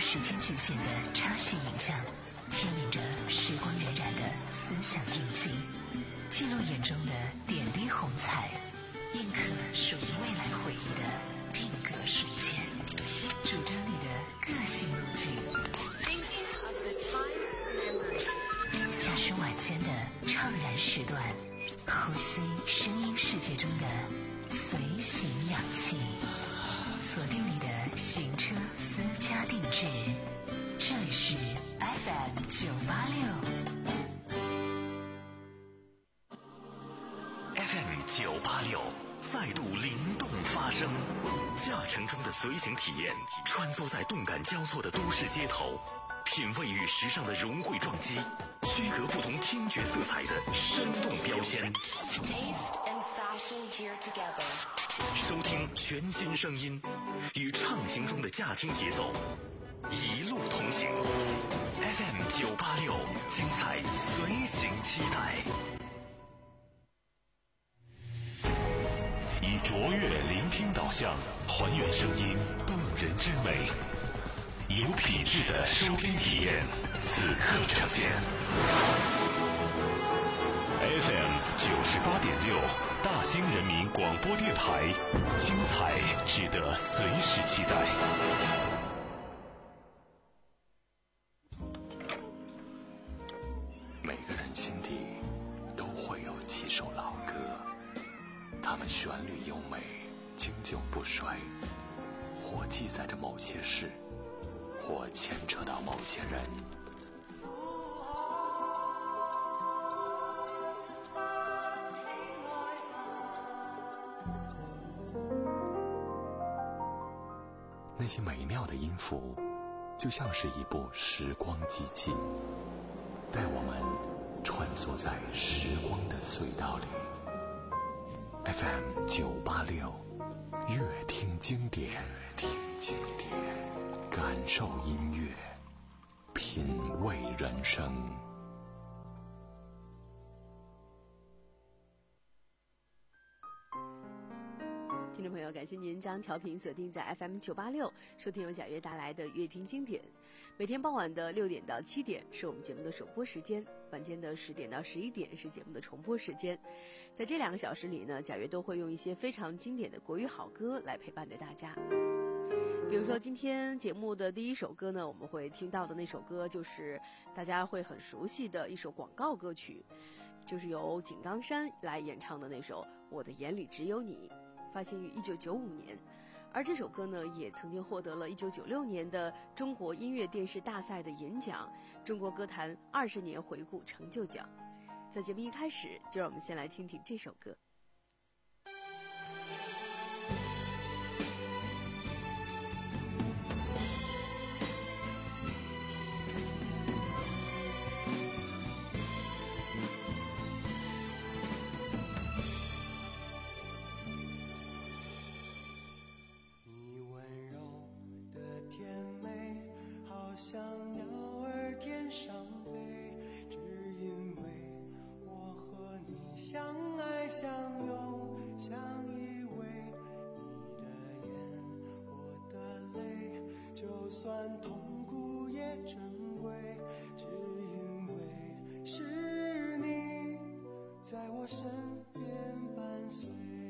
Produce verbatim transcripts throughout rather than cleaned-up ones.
时间局限的插叙影像，牵引着时光荏苒的思想印记，记录眼中的点滴红彩，印刻属于未来回忆的定格瞬间，主张你的个性路径。驾驶晚间的怅然时段，呼吸声音世界中的随行氧气，锁定你的行车私家定制。这里是 F M 九八六 F M 九八六再度灵动发声，驾乘中的随行体验，穿梭在动感交错的都市街头，品味与时尚的融汇撞击，区隔不同听觉色彩的生动标签。收听全新声音，与畅行中的驾听节奏，一路同行。F M 九八六，精彩随行期待。以卓越聆听导向，还原声音动人之美，有品质的收听体验，此刻呈现。F M 九十八点六，大兴人民广播电台，精彩值得随时期待。每个人心底都会有几首老歌，它们旋律优美，经久不衰，或记载着某些事，或牵扯到某些人。那些美妙的音符，就像是一部时光机器，带我们穿梭在时光的隧道里。F M 九八六，乐听经典，听经典，感受音乐，品味人生。 听众朋友，感谢您将调频锁定在 F M 九八六，收听由贾悦带来的乐听经典。每天傍晚的六点到七点是我们节目的首播时间，晚间的十点到十一点是节目的重播时间。在这两个小时里呢，贾悦都会用一些非常经典的国语好歌来陪伴着大家。比如说今天节目的第一首歌呢，我们会听到的那首歌就是大家会很熟悉的一首广告歌曲，就是由井冈山来演唱的那首《我的眼里只有你》，发行于一九九五年。而这首歌呢，也曾经获得了一九九六年的中国音乐电视大赛的银奖，中国歌坛二十年回顾成就奖。在节目一开始，就让我们先来听听这首歌。 像鸟儿天上飞，只因为我和你相爱相拥，相依偎。你的眼，我的泪，就算痛苦也珍贵，只因为是你在我身边伴随。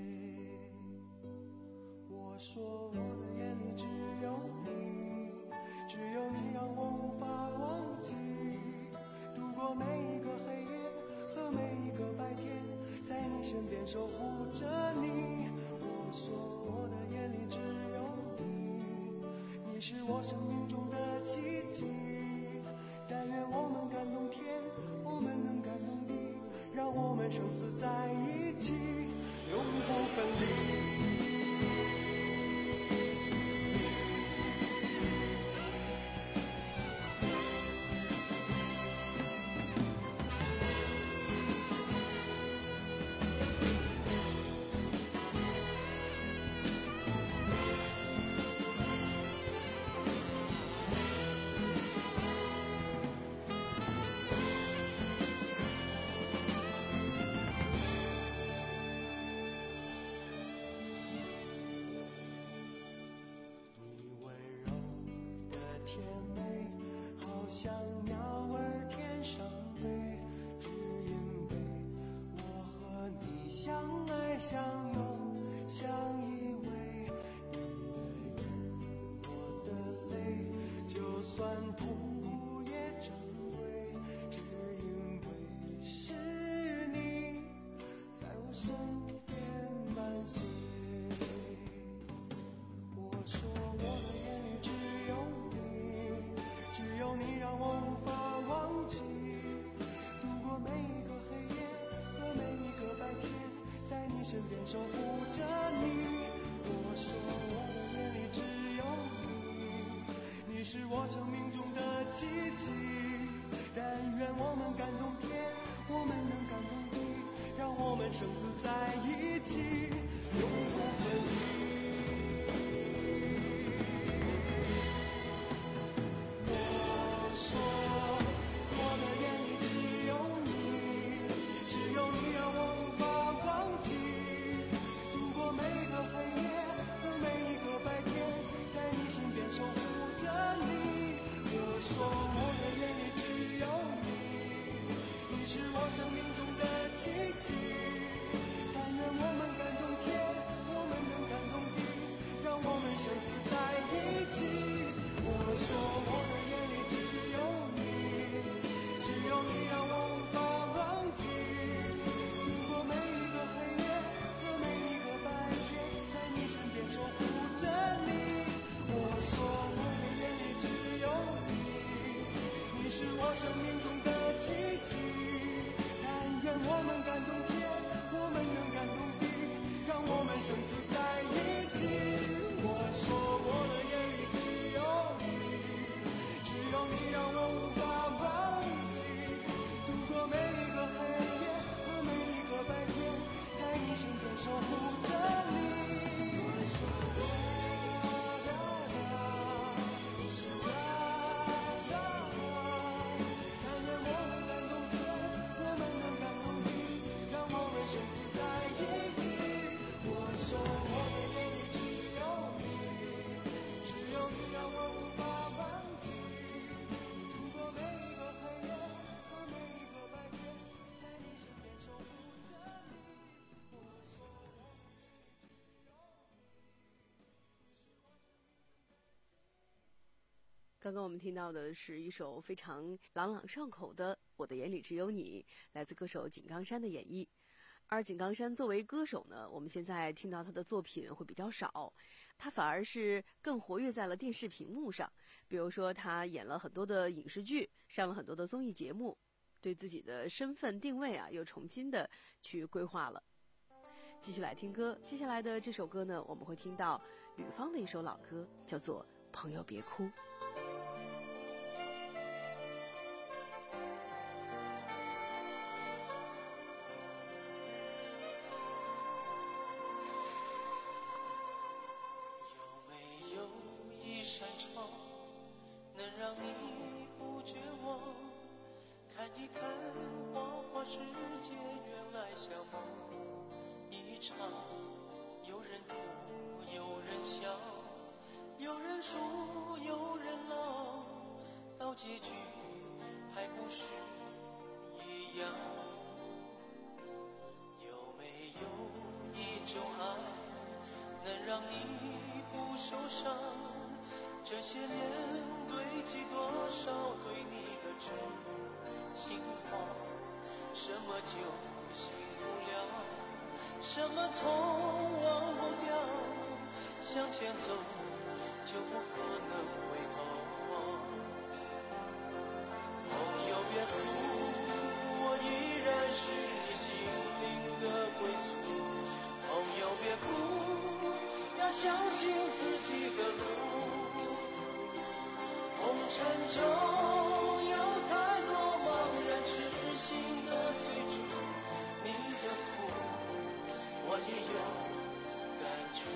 我说我的眼里只有你，只有你让我无法忘记，度过每一个黑夜和每一个白天，在你身边守护着你。我说我的眼里只有你，你是我生命中的奇迹。但愿我们感动天，我们能感动地，让我们生死在一起，永不分离。 相爱相拥相依偎，我的泪就算痛苦也珍贵，只因为是你在我身边伴随。我说我的眼里只有你，只有你让我无法忘记，度过每一个黑夜和每一个白天，在你身边守护着你。我说我的眼里只有你，你是我生命中的奇迹，但愿我们感动天，我们能感动地，让我们生死在一起，永不分离。说我的眼里只有你，你是我生命中的奇迹，但愿我们感动天，我们能感动地，让我们生死在一起。我说我的眼里只有你，只有你让我无法忘记，度过每一个黑夜和每一个白天，在你身边守护着你。我说我的眼里只有你，你是我生命中的奇迹，但愿我们感动天，我们能感动地，让我们生死在一起。我说我的眼里只有你，只有你让我无法忘记，度过每一个黑夜和每一个白天，在你身边守护着你。我说我刚刚我们听到的是一首非常朗朗上口的《我的眼里只有你》，来自歌手井冈山的演绎。而井冈山作为歌手呢，我们现在听到他的作品会比较少，他反而是更活跃在了电视屏幕上。比如说他演了很多的影视剧，上了很多的综艺节目，对自己的身份定位啊又重新的去规划了。继续来听歌，接下来的这首歌呢，我们会听到吕方的一首老歌，叫做《朋友别哭》。 能让你不绝望，看一看花花世界，原来像梦一场。有人哭，有人笑，有人输，有人老，到结局还不是一样。有没有一种爱，能让你不受伤？这些年堆积多少对你的真情话，什么就醒不了，什么痛忘不掉，向前走就不可能回头。朋友别哭，我依然是你心灵的归宿。朋友别哭，要相信自己的路。红尘中有太多茫然痴心的追逐，你的苦我也有感触。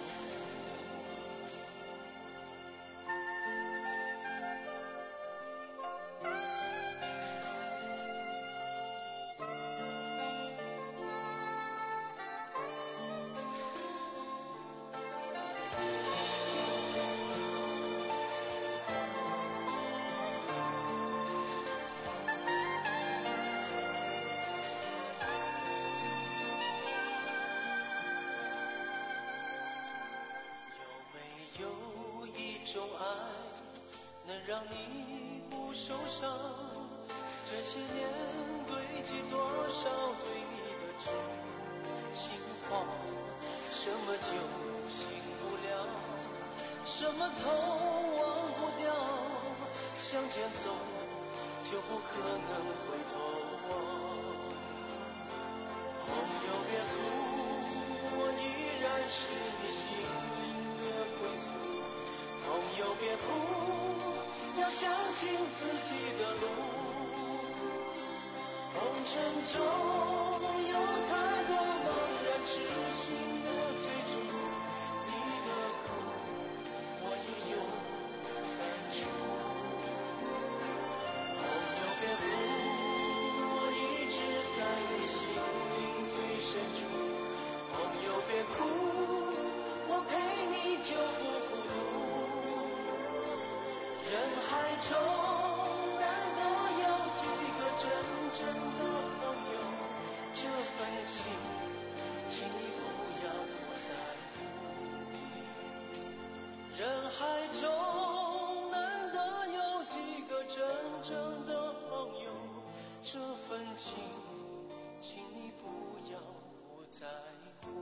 种爱能让你不受伤？这些年堆积多少对你的痴情话？什么就醒不了，什么痛忘不掉，向前走就不可能回头望。朋友别哭，我依然是你心灵的归宿。朋友别哭，要相信自己的路。红尘中有太多茫然痴心的追逐，你的苦我也有感触。朋友别哭，我一直在你心灵最深处。朋友别哭，我陪你就不孤独。人海中难得有几个真正的朋友，这份情请你不要不在乎。人海中难得有几个真正的朋友，这份情请你不要不在乎。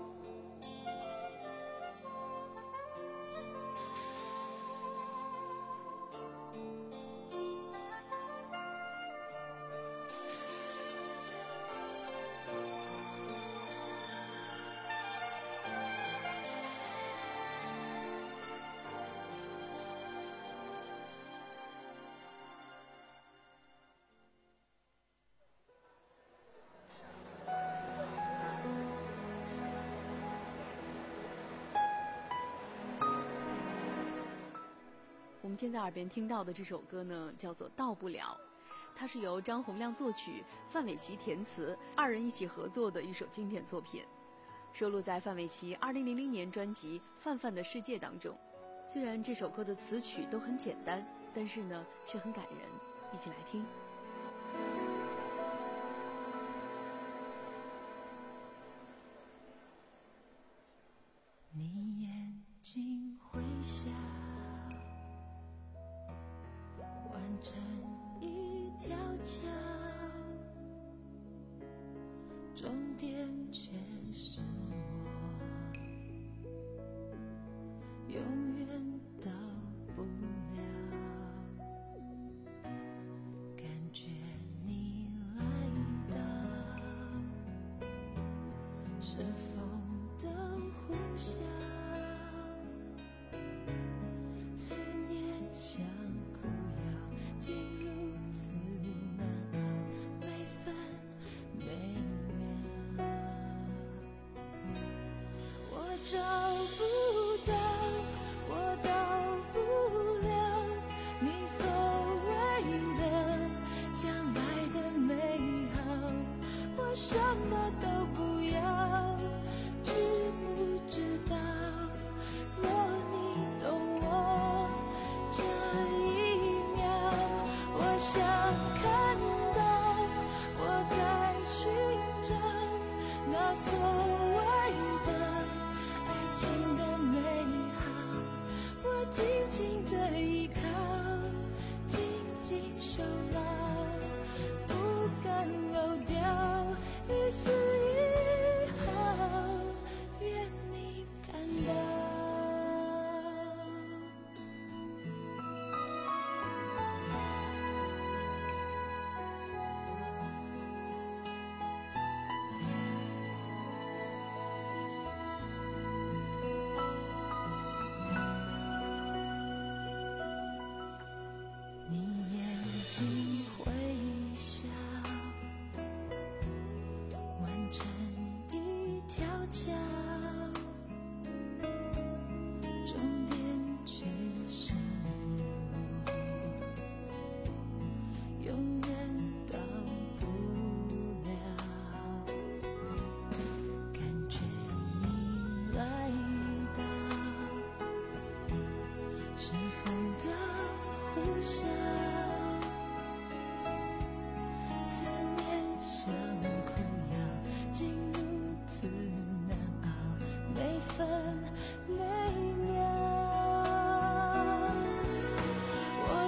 我们现在耳边听到的这首歌呢，叫做《到不了》，它是由张洪量作曲，范玮琪填词，二人一起合作的一首经典作品，收录在范玮琪二零零零年专辑《范范的世界》当中。虽然这首歌的词曲都很简单，但是呢，却很感人，一起来听。 你眼睛会笑，完成一条桥，终点却是我，永远到不了。感觉你来到，是风的呼啸，思念像苦药，竟如此难熬，每分每秒。我找不到，我到不了你所谓的将来的美好，我什么都不要。知不知道，若你懂我这一秒，我想看到我在寻找那所谓的爱情的美好，我紧紧的依靠，紧紧守牢，不敢漏掉一丝一毫，愿你看到。你眼睛会笑，完成一条桥，终点却是我，永远到不了。感觉你来到，是风的呼啸，思念像苦药，竟如此难熬，每分每秒。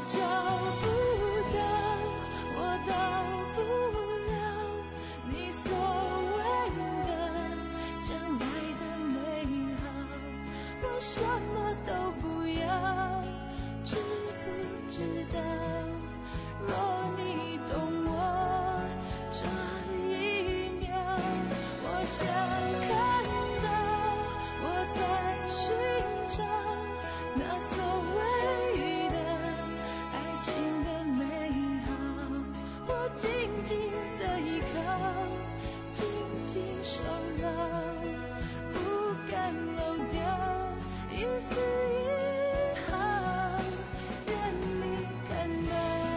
找不到，我到不了你所谓的将来的美好，我什么都不要，知不知道？若你懂我这一秒，我想看到我在寻找那所谓的爱情的美好，我紧紧的依靠，紧紧守牢，不敢漏掉一丝一毫，愿你看到。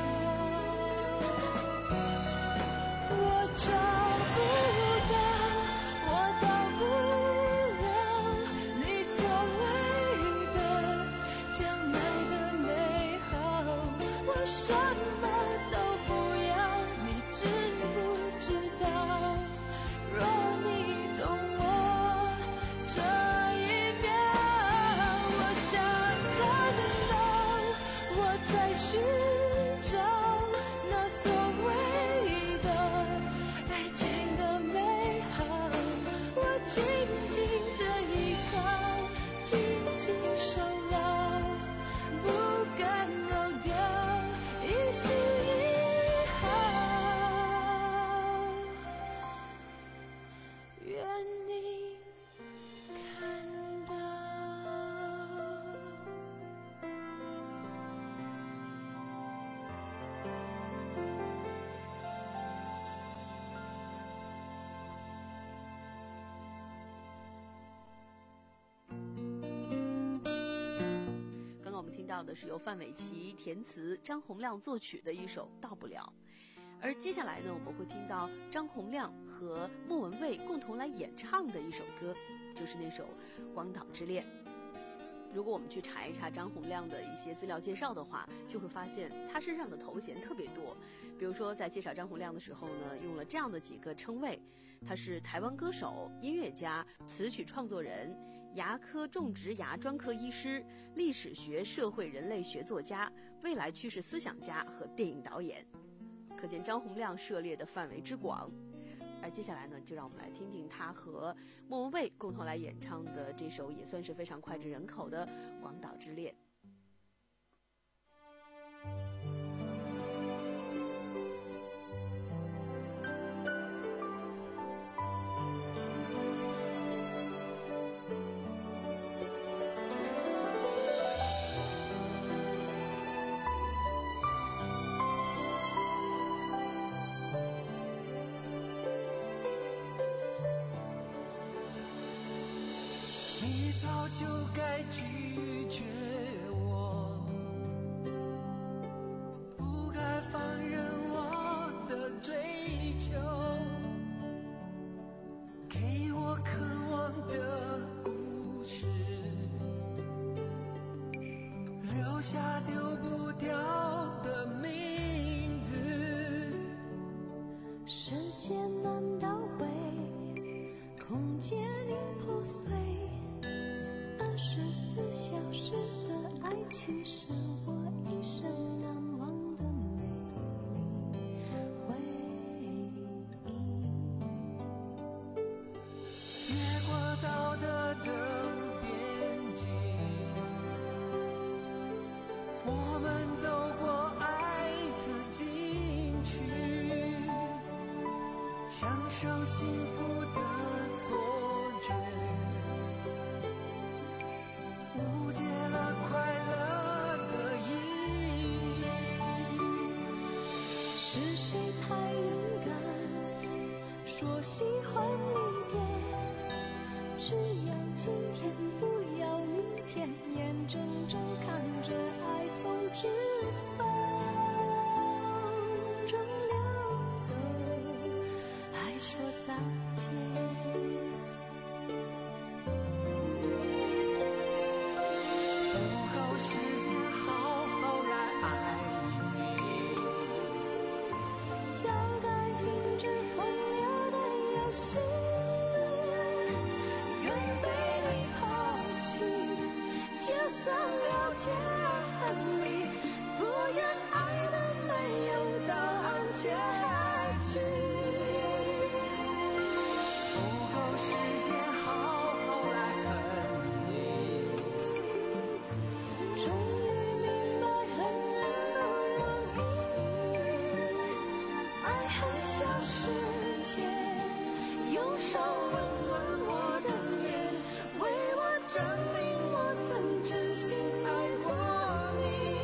我找不到，我到不了你所谓的将来的美好，我什么都不要，你知不知道？若你懂我这一秒，我想看到我在寻找那所谓的爱情的美好，我紧紧的依靠，紧紧守牢，不敢漏掉一丝一毫，愿你看到。 刚刚我们听到的是由范玮琪填词、张洪量作曲的一首《到不了》，而接下来呢，我们会听到张洪量和莫文蔚共同来演唱的一首歌，就是那首《广岛之恋》。如果我们去查一查张洪量的一些资料介绍的话，就会发现他身上的头衔特别多。比如说在介绍张洪量的时候呢，用了这样的几个称谓：他是台湾歌手、音乐家、词曲创作人、牙科种植牙专科医师、历史学社会人类学作家、未来趋势思想家和电影导演。可见张洪量涉猎的范围之广。而接下来呢，就让我们来听听他和莫文蔚共同来演唱的这首也算是非常脍炙人口的《广岛之恋》。 你早就该拒绝我，不该放任我的追求，给我渴望的故事，留下丢不掉的名字。 时间难倒回，空间已破碎，二十四小时的爱情是我一生难忘的美丽回忆。 越过道德的边境，我们走过爱的禁区，享受幸福的错觉，误解了快乐的意义。 是谁太勇敢，说喜欢离别，只要今天不要明天，眼睁睁看着爱从指缝中流走，还说再见。 不够时间好好来爱你， 早该停止风流的游戏，愿被你抛弃，就算了解恨你，不愿爱的没有答案结局， 不够时间好好来恨你。 终于明白恨人不容易，爱恨消失前，用手温暖我的脸，为我证明我曾真心爱过你。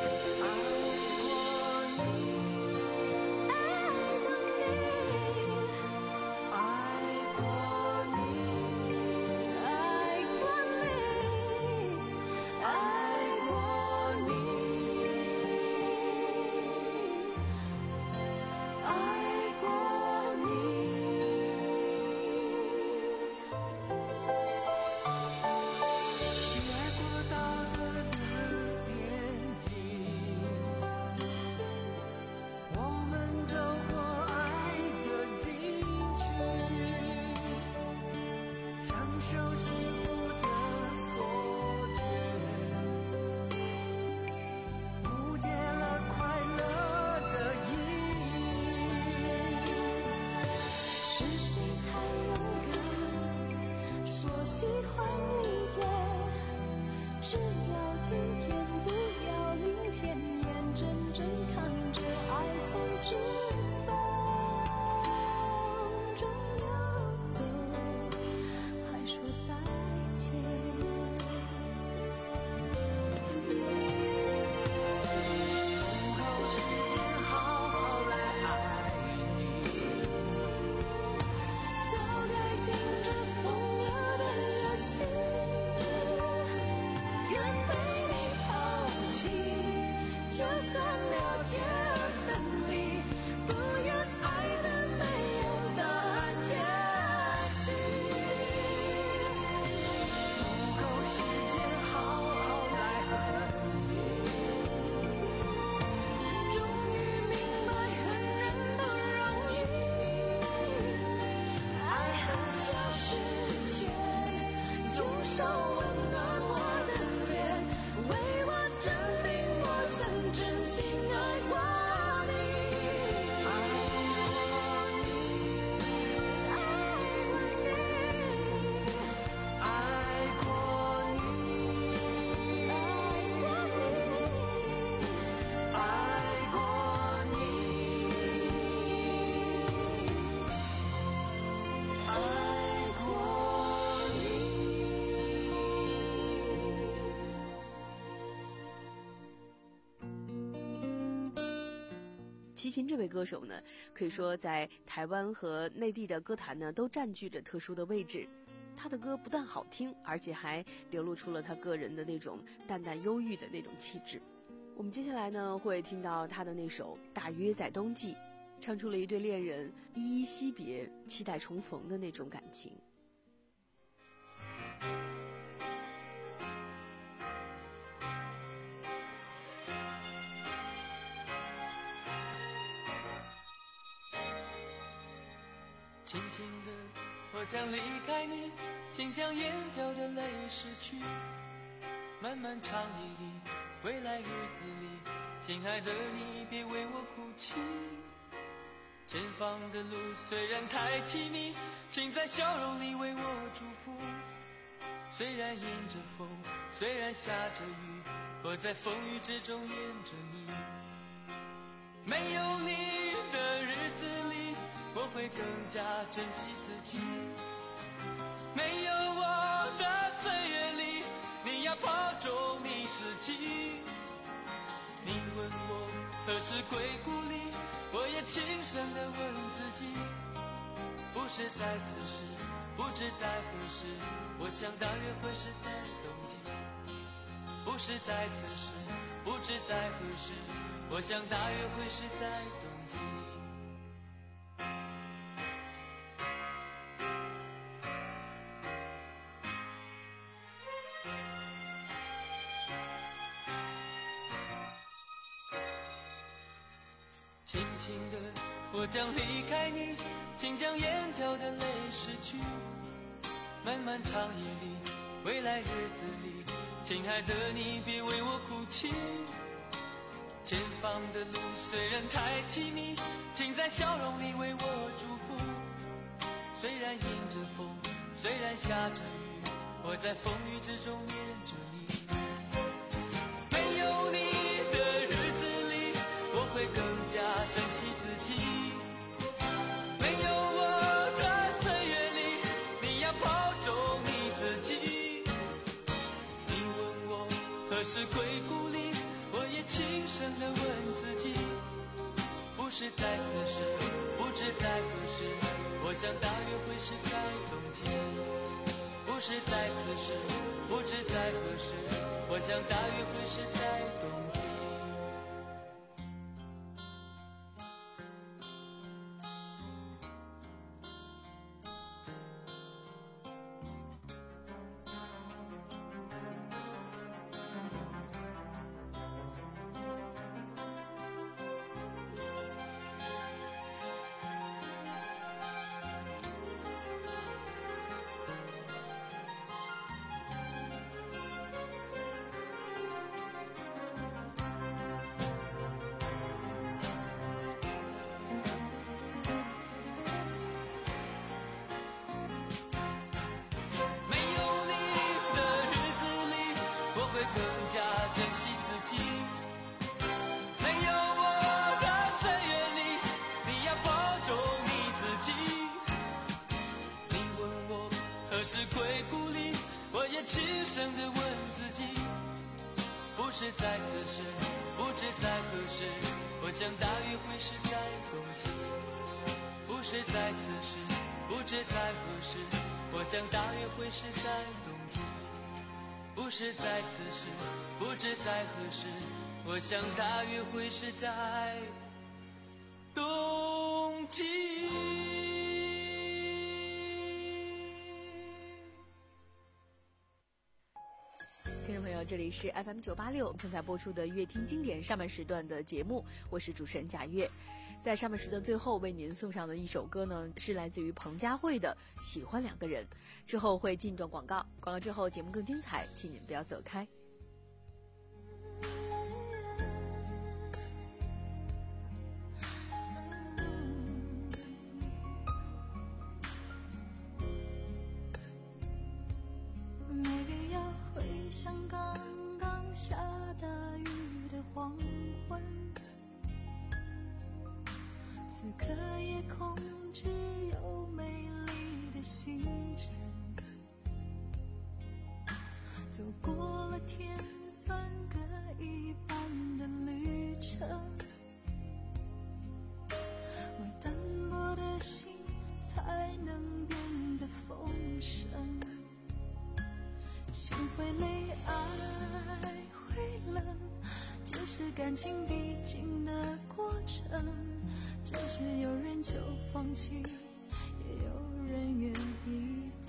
喜欢离别，只要今天，不要明天，眼睁睁看着爱从指缝中流走，还说再见。 不够时间好好来爱你， 早该停止疯了的游戏，愿被你抛弃，就算了解而分离，不愿爱的没有答案结局。 不够时间好好来恨你。 终于明白恨人不容易，爱恨消失前，用手温暖我的脸，为我证明我曾真心爱过你。爱过你， 爱过你， 爱过你， 爱过你，爱过齐秦这位歌手呢，可以说在台湾和内地的歌坛呢都占据着特殊的位置。他的歌不但好听，而且还流露出了他个人的那种淡淡忧郁的那种气质。我们接下来呢会听到他的那首《大约在冬季》，唱出了一对恋人依依惜别、期待重逢的那种感情。 轻轻的，我将离开你，请将眼角的泪拭去。漫漫长夜里，未来日子里，亲爱的你别为我哭泣。前方的路虽然太凄迷，请在笑容里为我祝福。虽然迎着风，虽然下着雨，我在风雨之中沿着你。没有你的日子里，我会更加珍惜自己。没有我的岁月里，你要保重你自己。你问我何时归故里，我也轻声地问自己。不是在此时，不知在何时，我想大约会是在冬季。不是在此时，不知在何时，我想大约会是在冬季。轻轻的，我将离开你，请将眼角的泪拭去。漫漫长夜里，未来日子里，亲爱的你别为我哭泣。 前方的路虽然太凄迷，请在笑容里为我祝福。虽然迎着风，虽然下着雨，我在风雨之中念着你。没有你的日子里，我会更加珍惜自己。没有我的岁月里，你要保重你自己。你问我何时归故里，我也轻声地问自己，不是在此时，不知在何时，我想大约会是在冬季。不是在此时，不知在何时，我想大约会是在冬季。是归故里，我也轻声地问自己，不是在此时，不知在何时，我想大约会是在冬季。不是在此时，不知在何时，我想大约会是在冬季。不是在此时，不知在何时，我想大约会是在冬季。 听众朋友，这里是 F M 九八六正在播出的乐听经典上半时段的节目，我是主持人贾月。在上半时段最后为您送上的一首歌呢，是来自于彭佳慧的《喜欢两个人》。之后会进一段广告，广告之后节目更精彩，请您不要走开。 像刚刚下大雨的黄昏，此刻夜空只有美丽的星辰，走过了天算各一半的旅程，我单薄的心才能变得丰盛，心会累，爱会冷，这是感情必经的过程，只是有人就放弃，也有人愿意再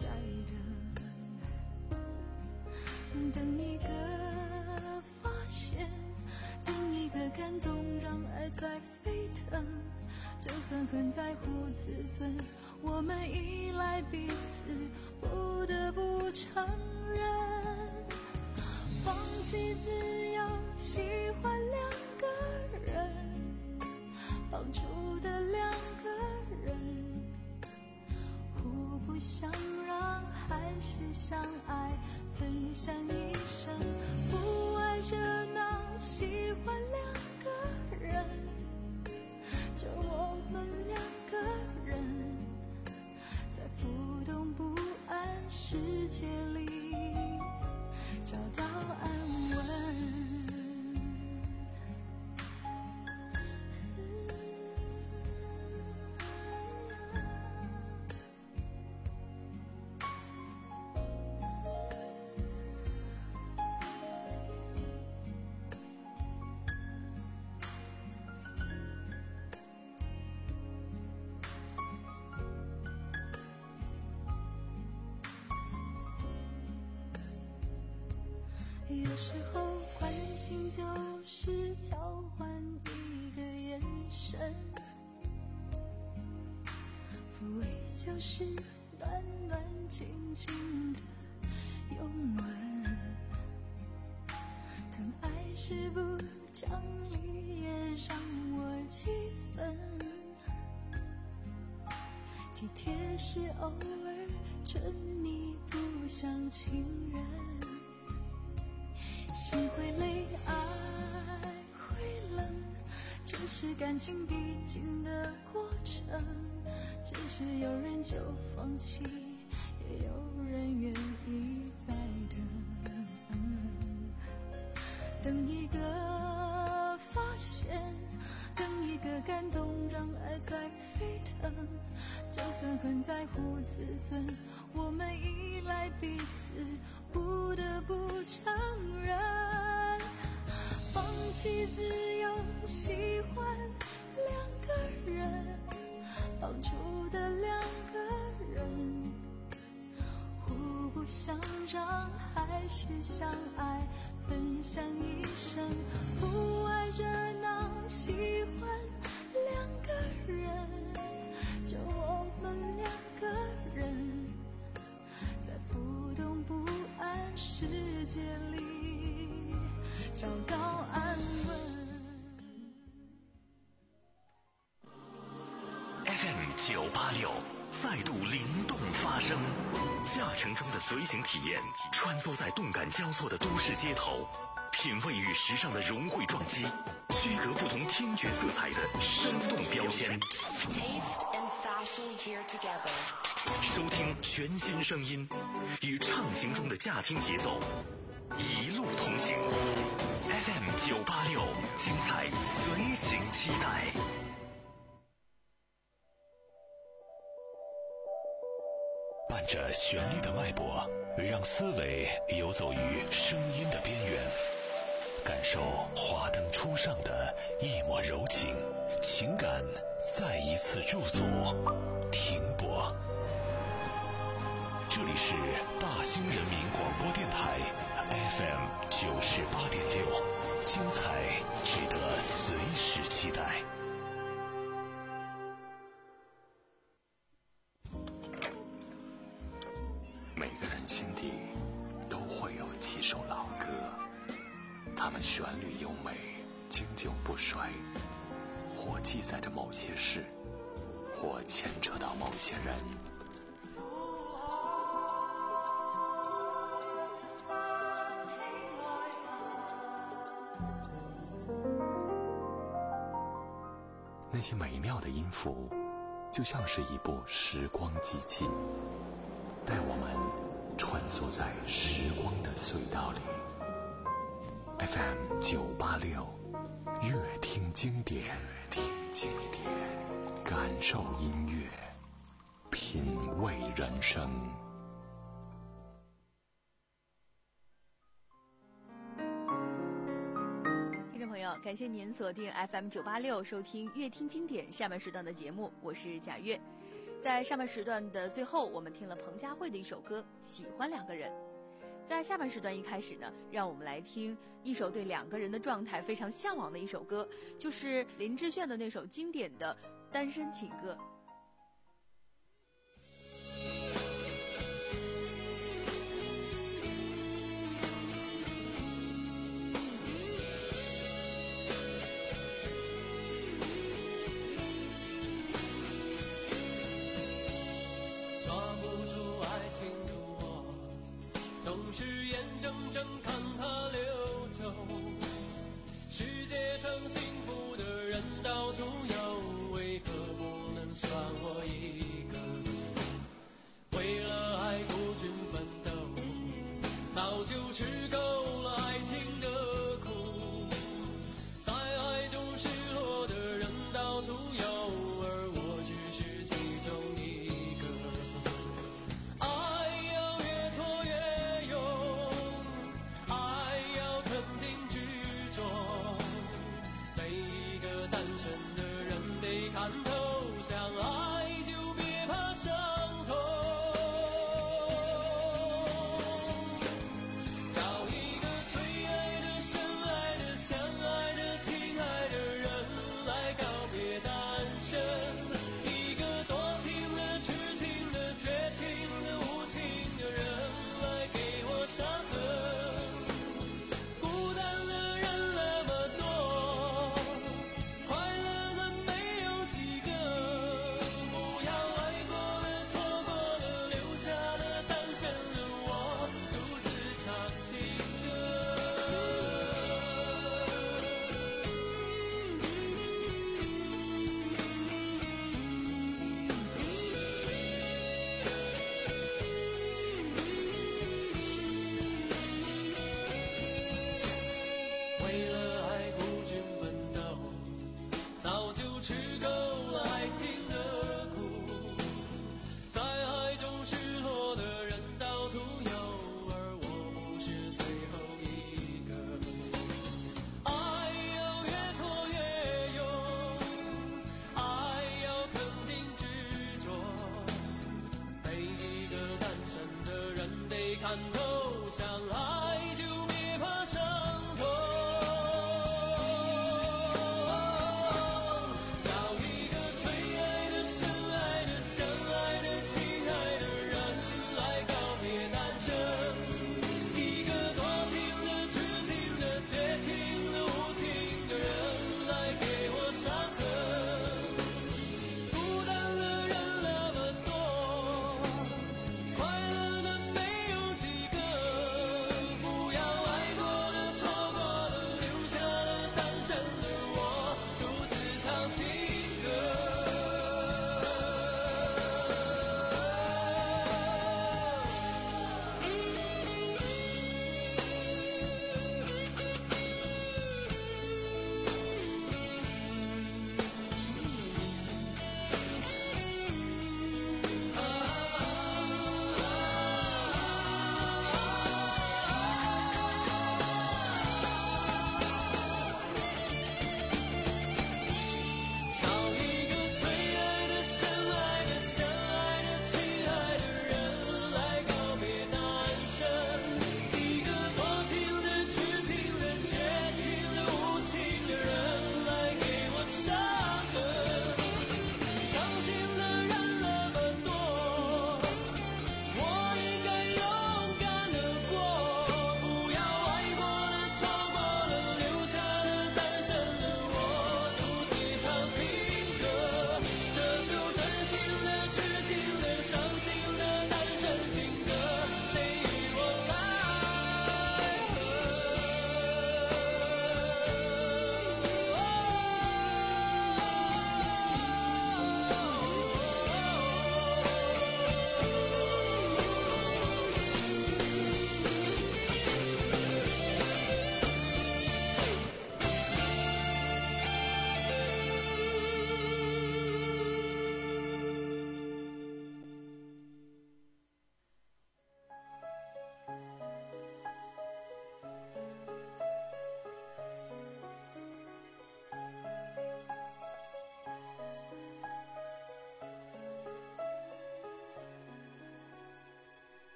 等，等一个发现，等一个感动，让爱再沸腾，就算很在乎自尊，我们依赖彼此，不得不承认，放弃自由，喜欢两个人，绑住的两个人，互不相让，还是相爱，分享一生，不爱热闹，喜欢两个人，就我们两个人，在浮动不安世界里找到安稳。有时候关心就是交换一个眼神，抚慰就是暖暖静静的拥吻，疼爱是不讲理让我几分，体贴是偶尔宠你不像情人，心会累，爱会冷，这是感情必经的过程，只是有人就放弃，也有人愿意再等，等一个发现，等一个感动，让爱在沸腾，就算很在乎自尊，我们依赖彼此，不得不承认，放弃自由，喜欢两个人，绑住的两个人，互不相让，还是相爱，分享一生，不爱热闹，喜欢两个人，就我们两个人，在浮动不安世界里找到安稳。 F M 九八六再度灵动发声，驾乘中的随行体验，穿梭在动感交错的都市街头，品味与时尚的融汇撞击，区隔不同听觉色彩的生动标签。收听全新声音，与畅行中的驾听节奏，一路同行。F M 九八六，精彩随行期待。伴着旋律的脉搏，让思维游走于声音的边缘，感受华灯初上的一抹柔情，情感再一次驻足停泊。这里是大兴人民广播电台 F M 九十八点六，精彩值得随时期待。每个人心底都会有几首老歌，它们旋律优美，经久不衰，或记载着某些事，或牵扯到某些人。那些美妙的音符，就像是一部时光机器，带我们穿梭在时光的隧道里。F M 九八六，乐听经典，乐听经典，感受音乐，品味人生。 听众朋友，感谢您锁定 F M 九八六收听乐听经典下半时段的节目，我是贾月。在上半时段的最后，我们听了彭佳慧的一首歌《喜欢两个人》。在下半时段一开始呢，让我们来听一首对两个人的状态非常向往的一首歌，就是林志炫的那首经典的《单身情歌》。 总是眼睁睁看它流走，世界上幸福的人到处有，为何不能算我一个？为了爱孤军奋斗，早就吃够了爱情的苦，在爱中失落的人到处有，而我只是其中一个。爱要越挫越勇，爱要肯定执着，每一个单身的人得看透，相爱就别怕伤痛，找一个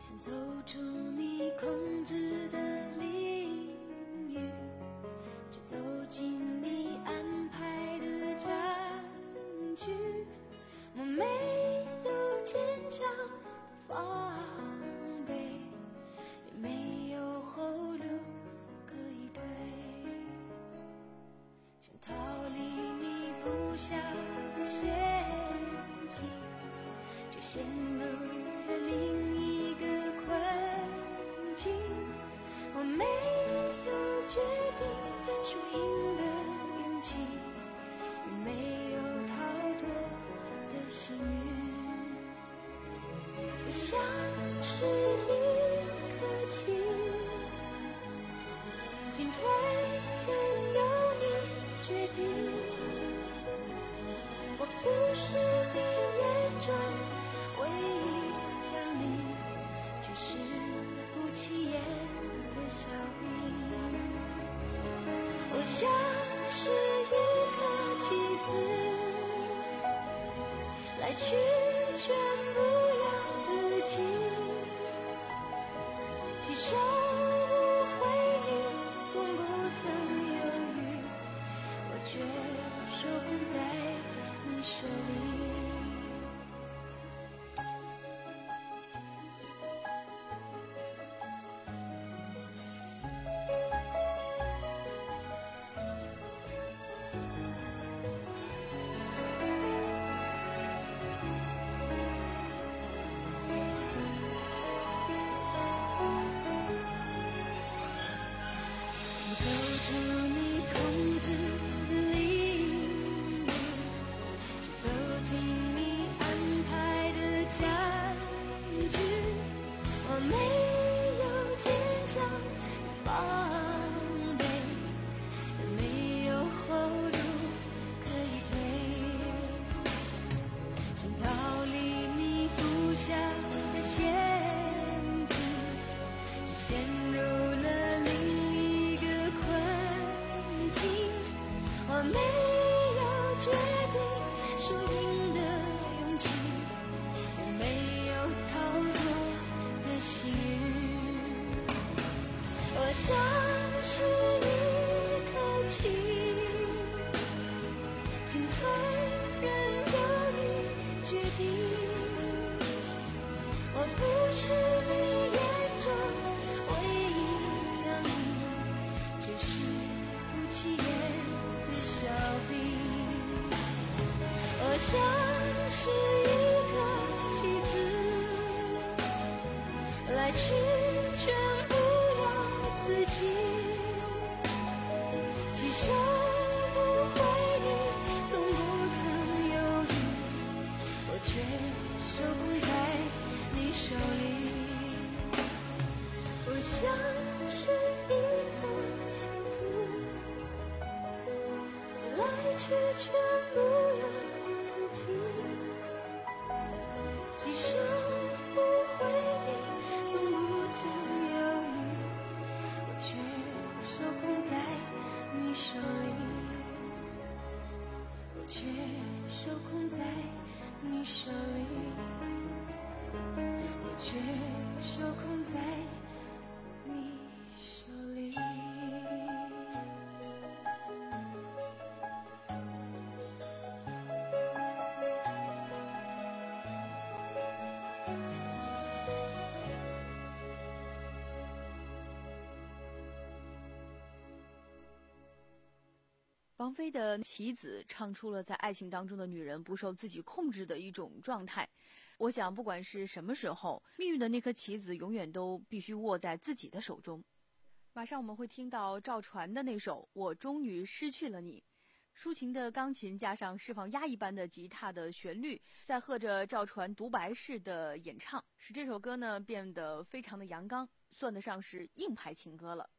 想走出你控制的领域，去走进你安排的战局。我没有坚强的防备，也没有后路可以退，想逃离你布下的陷阱，就陷入了另一个困境。我没有决定输赢的勇气，也没有逃脱的幸运。我像是一颗棋，进退任由你决定。我不是你眼中唯一将你举世不起眼的小兵。我像是一颗棋子，来去全不由自己，几手无悔你从不曾犹豫，我却受控在你手里。 王菲的《棋子》唱出了在爱情当中的女人不受自己控制的一种状态。我想不管是什么时候，命运的那颗棋子永远都必须握在自己的手中。马上我们会听到赵传的那首《我终于失去了你》，抒情的钢琴加上释放压抑般的吉他的旋律，在和着赵传独白式的演唱，使这首歌呢变得非常的阳刚，算得上是硬派情歌了。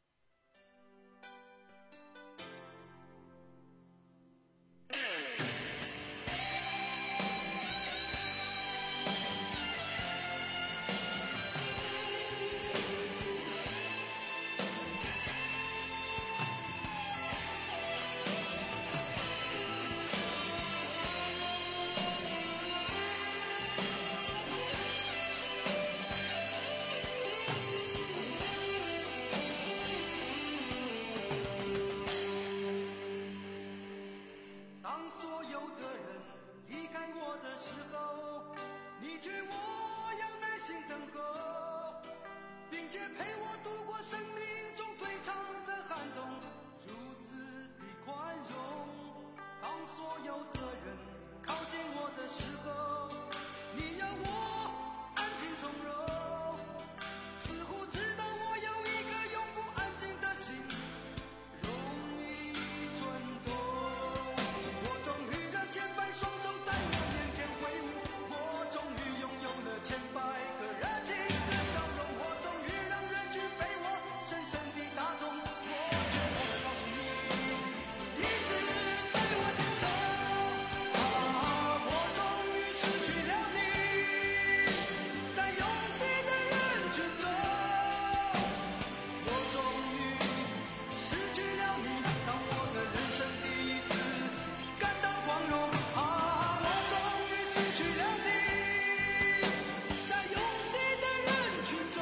有的人离开我的时候，你劝我要耐心等候，并且陪我度过生命中最长的寒冬，如此的宽容。当所有的人靠近我的时候，你要我安静从容，似乎知道我有一个永不安静的心，容易转动。我终于让千百双手在我面前挥舞，我终于拥有了千百个热情的笑容，我终于让人群被我深深地打动。我绝望地告诉你，你一直在我心中。啊，我终于失去了你，在拥挤的人群中，我终于失去了你，当我的人生第一次感到光荣。啊，我终于失去了你，在拥挤的人群中，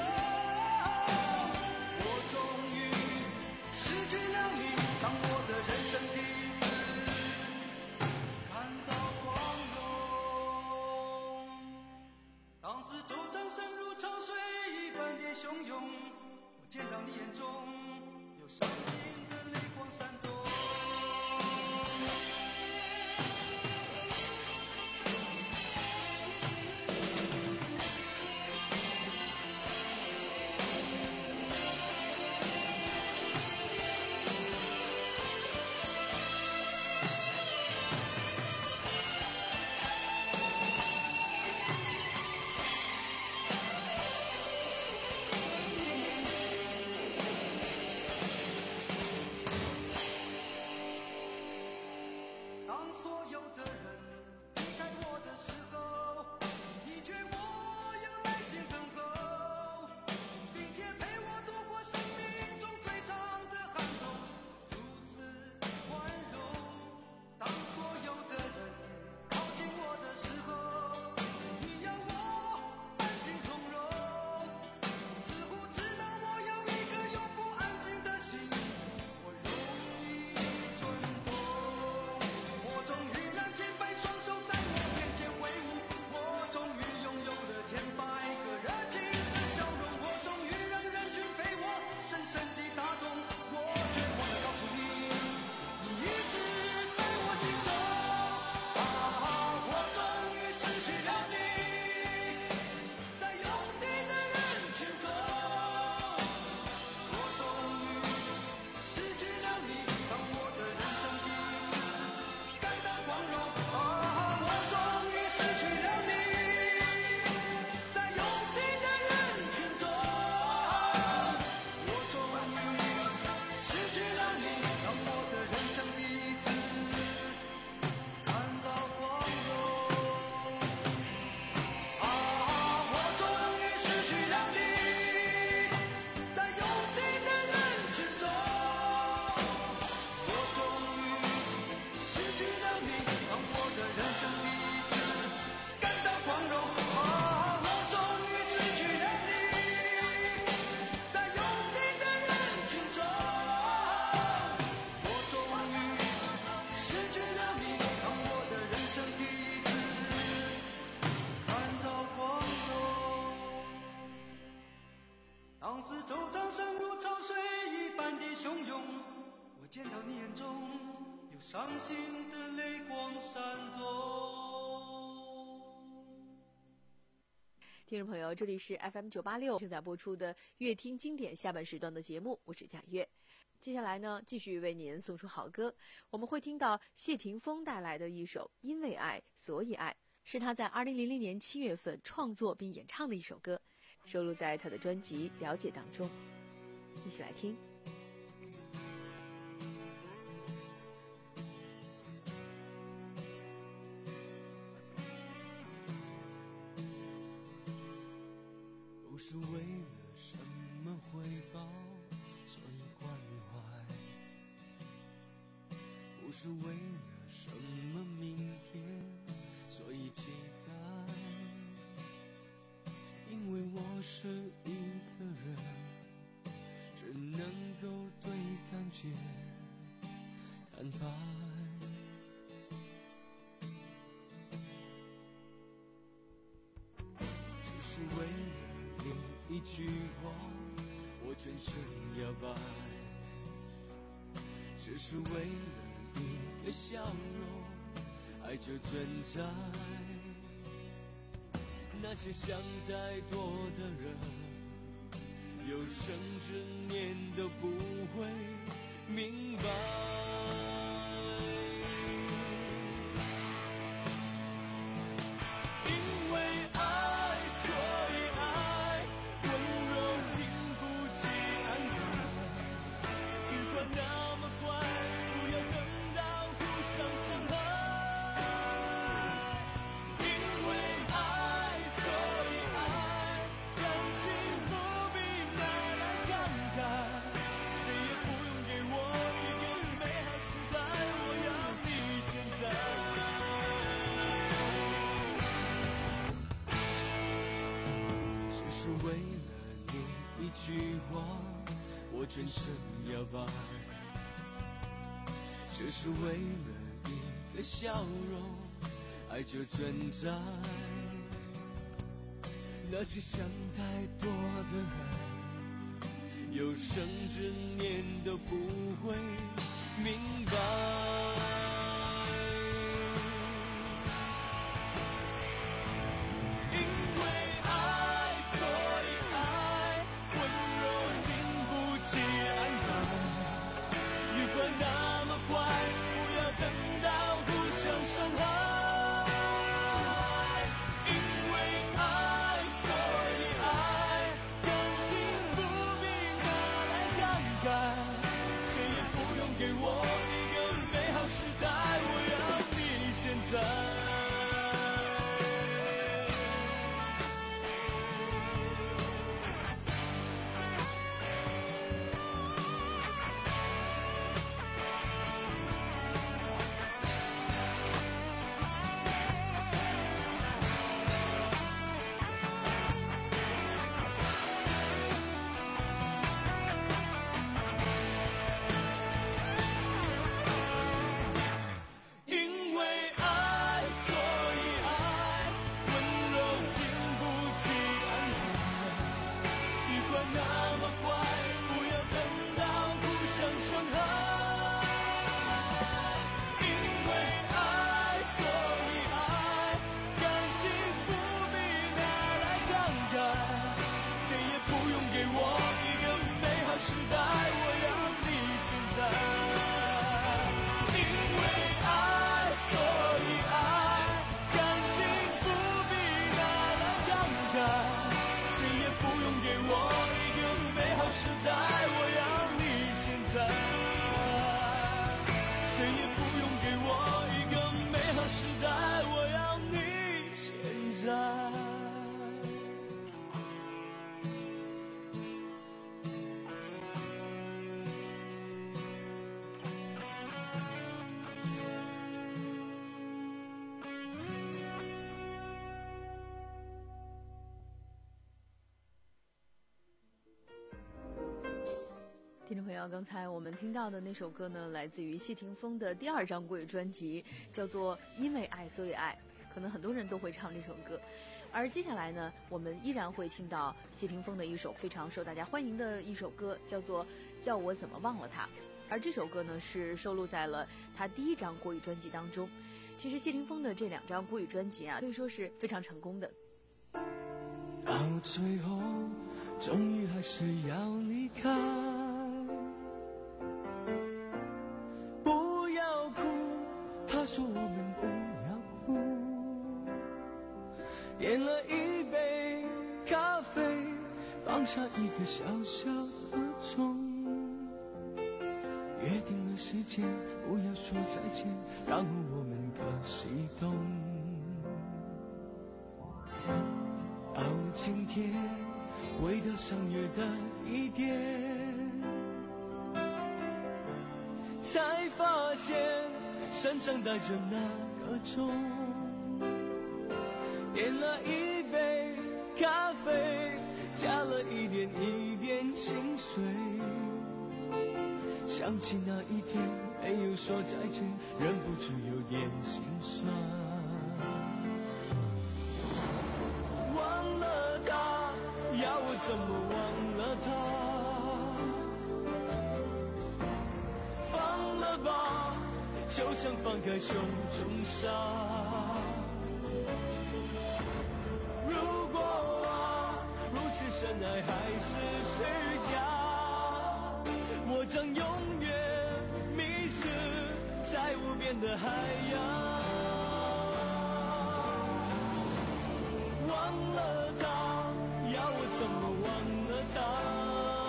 我终于失去了你，当我的人生第一次感到光荣。当时周掌声如潮水一般的汹涌，我见到你眼中有伤心的泪光闪动。当所有的人离开我的时候，你劝我要耐心等候，并且陪我度过生命中最长的寒冬，如此宽容。当所有的人靠近我的时候，你要我安静从容，似乎知道我有一个永不安静的心，我容易转动。我终于让千百双手在我面前挥舞，我终于拥有了千百个热情的笑容，我终于让人群被我深深地打动。我绝望地告诉你，你一直在我心中。啊，我终于失去了你，在拥挤的人群中，我终于失去了你，当我的人生第一次感到光荣。啊，我终于失去了你，在拥挤的人群中，我终于失去了你，当我的人生第一次感到光荣。啊，我终于失去了你，在拥挤的人群中，我终于失去了你，当我的人生第一次感到光荣。啊，我终于失去了你，在拥挤的人群中，我终于失去了你，当我的人生第一次感到光荣。当时周掌声如潮水一般的汹涌，我见到你眼中有伤心的泪光闪动。 听众朋友，这里是 F M 九八六正在播出的乐听经典下半时段的节目，我是贾月。接下来呢，继续为您送出好歌，我们会听到谢霆锋带来的一首《因为爱所以爱》，是他在二零零零年七月份创作并演唱的一首歌，收录在他的专辑《了解》当中，一起来听。 不是为了什么回报，所以关怀；不是为了什么明天，所以期待。因为我是一个人，只能够对感觉坦白。 一句话，我全身摇摆，只是为了一个笑容，爱就存在。那些想太多的人，有生之年都不会明白。因为爱，所以爱，温柔经不起安排。余光那么快，不要等到互相伤害。因为爱，所以爱，感情不必拿来感慨。谁也不用给我一个美好时代，我要你现在。只是为了你一句话，我全身摇摆。只是为了一个笑容，爱就存在。那些想太多的人，有生之年都不会明白。因为爱，所以爱，温柔经不起安排。余光那么快，不要等到互相伤害。因为爱，所以爱，感情不必拿来感慨。谁也不用给我一个美好时代，我要你现在。因为爱，所以爱，温柔经不起安排。余光那么快，不要等到互相伤害。因为爱，所以爱，感情不必拿来感慨。谁也不用给我一个美好时代，我要你现在。因为爱，所以爱，感情不必拿来感慨。谁也不用给我一个美好时代，我要你现在。谁也不用给我一个美好时代，我要你现在。 听众朋友，刚才我们听到的那首歌呢，来自于谢霆锋的第二张国语专辑，叫做《因为爱所以爱》，可能很多人都会唱这首歌。而接下来呢，我们依然会听到谢霆锋的一首非常受大家欢迎的一首歌，叫做《叫我怎么忘了他》。而这首歌呢，是收录在了他第一张国语专辑当中。其实谢霆锋的这两张国语专辑啊，可以说是非常成功的。 到最后，终于还是要离开。不要哭，他说我们不要哭。点了一杯咖啡，放下一个小小的钟。约定了时间，不要说再见，然后我们各西东。到今天，回到相约的地点，才发现身上带着那个钟。点了一杯咖啡，加了一点一点心碎。想起那一天没有说再见，忍不住有点心酸。忘了他，要我怎么就像放开手中沙。如果啊，如此深爱还是虚假，我将永远迷失在无边的海洋。忘了他，要我怎么忘了他？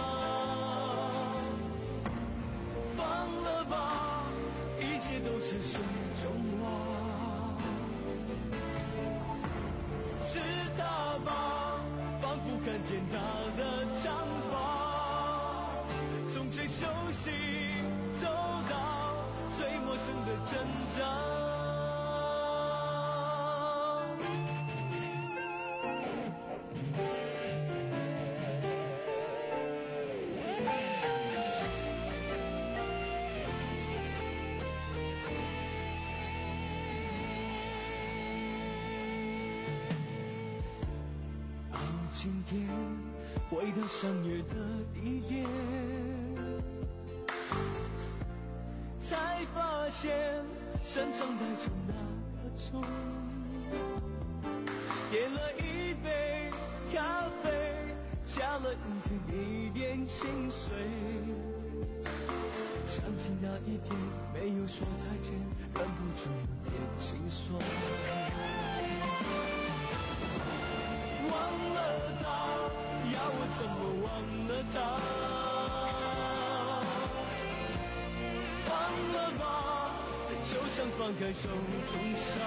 放了吧，一切都是水中花。是他吧，仿佛看见他的长发，从最熟悉走到最陌生的挣扎。今天回到相约的地点，才发现身上带着那个钟，点了一杯咖啡，加了一点一点心碎，想起那一天没有说再见，忍不住有点心酸。忘了他，要我怎么忘了他？放了吧，就像放开手中沙。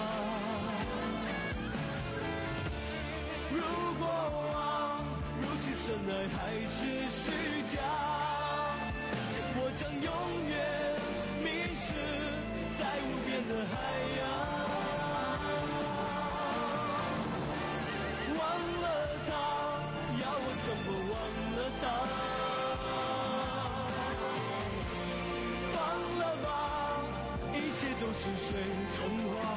如果啊，如此深爱还是虚假，我将永远迷失在无边的海洋。怎么忘了他？放了吧，一切都是水中花。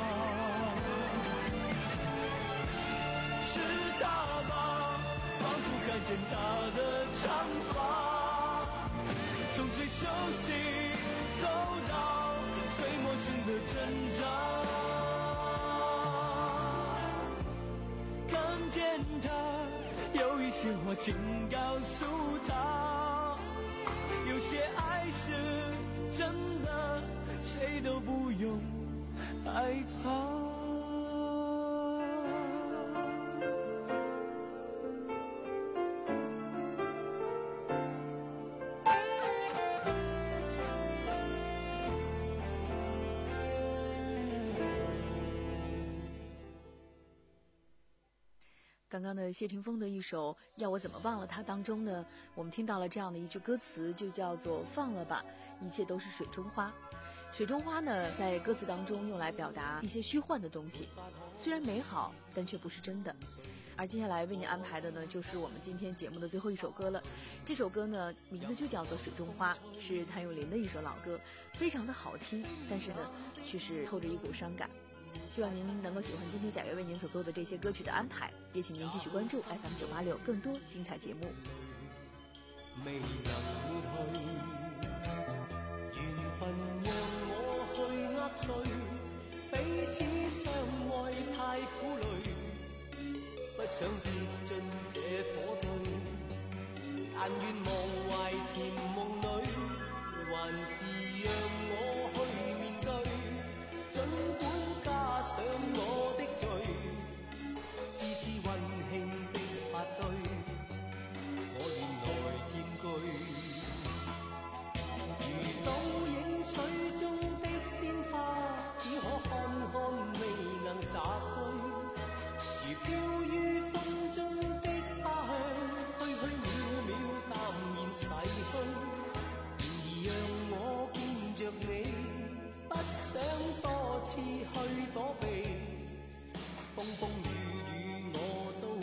是他吧，仿佛看见他的长发，从最熟悉走到最陌生的挣扎。看见他，有一些话请告诉他，有些爱是真的，谁都不用害怕。 刚刚的谢霆锋的一首《要我怎么忘了他》当中呢，我们听到了这样的一句歌词，就叫做放了吧，一切都是水中花。水中花呢，在歌词当中用来表达一些虚幻的东西，虽然美好，但却不是真的。而接下来为你安排的呢，就是我们今天节目的最后一首歌了。这首歌呢，名字就叫做《水中花》，是谭咏麟的一首老歌，非常的好听，但是呢，却是透着一股伤感。希望您能够喜欢今天贾月为您所做的这些歌曲的安排，也请您继续关注 F M 九八六更多精彩节目。 未能抹去，緣分讓我去握碎，彼此相愛太苦累，不想跌進這火堆，但願忘懷甜夢裏，還是讓我去面對，儘管加上我的罪，試試溫馨的發堆，我願來佔據。如倒影水中的鮮花，只可看看未能摘去。如飄於風中的花香，虛虛渺渺淡然逝去。然而讓我見着你，不想多次去躲避，風風雨雨我都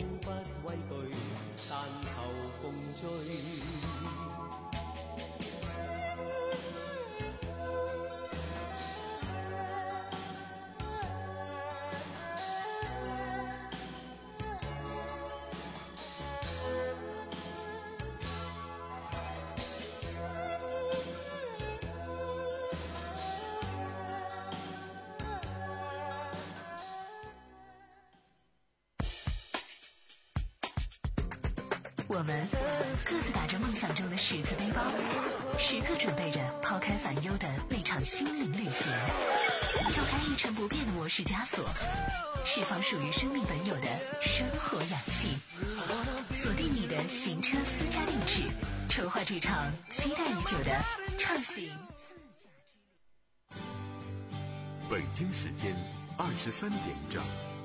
我们各自打着梦想中的十字背包，时刻准备着抛开烦忧的那场心灵旅行，跳开一成不变的模式枷锁，释放属于生命本有的生活氧气。锁定你的行车私家定制，筹划这场期待已久的畅行自驾之旅。 北京时间二十三点整。